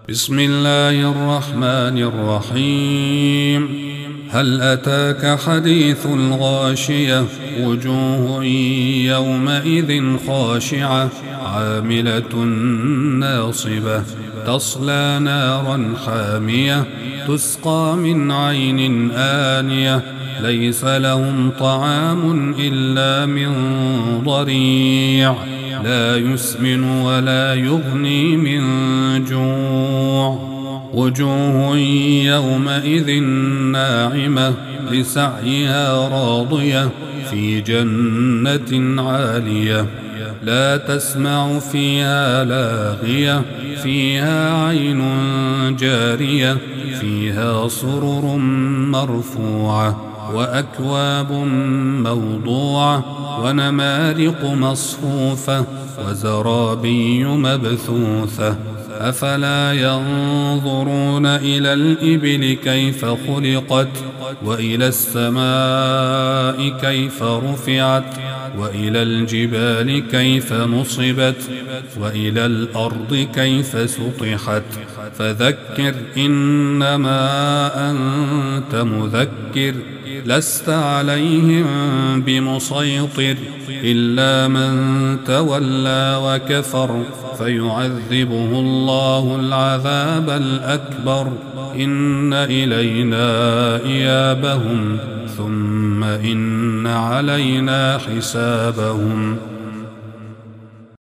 بسم الله الرحمن الرحيم. هل أتاك حديث الغاشية؟ وجوه يومئذ خاشعة عاملة ناصبة تصلى نارا حامية تسقى من عين آنية ليس لهم طعام إلا من ضريع لا يسمن ولا يغني من جوع. وجوه يومئذ ناعمة لسعيها راضية في جنة عالية لا تسمع فيها لاغية فيها عين جارية فيها سرر مرفوعة وأكواب موضوعة ونمارق مصفوفة وزرابي مبثوثة. أفلا ينظرون إلى الإبل كيف خلقت وإلى السماء كيف رفعت وإلى الجبال كيف نصبت وإلى الأرض كيف سطحت. فذكر إنما أنت مذكر لست عليهم بمسيطر إلا من تولى وكفر فيعذبه الله العذاب الأكبر. إن إلينا إيابهم ثم إن علينا حسابهم.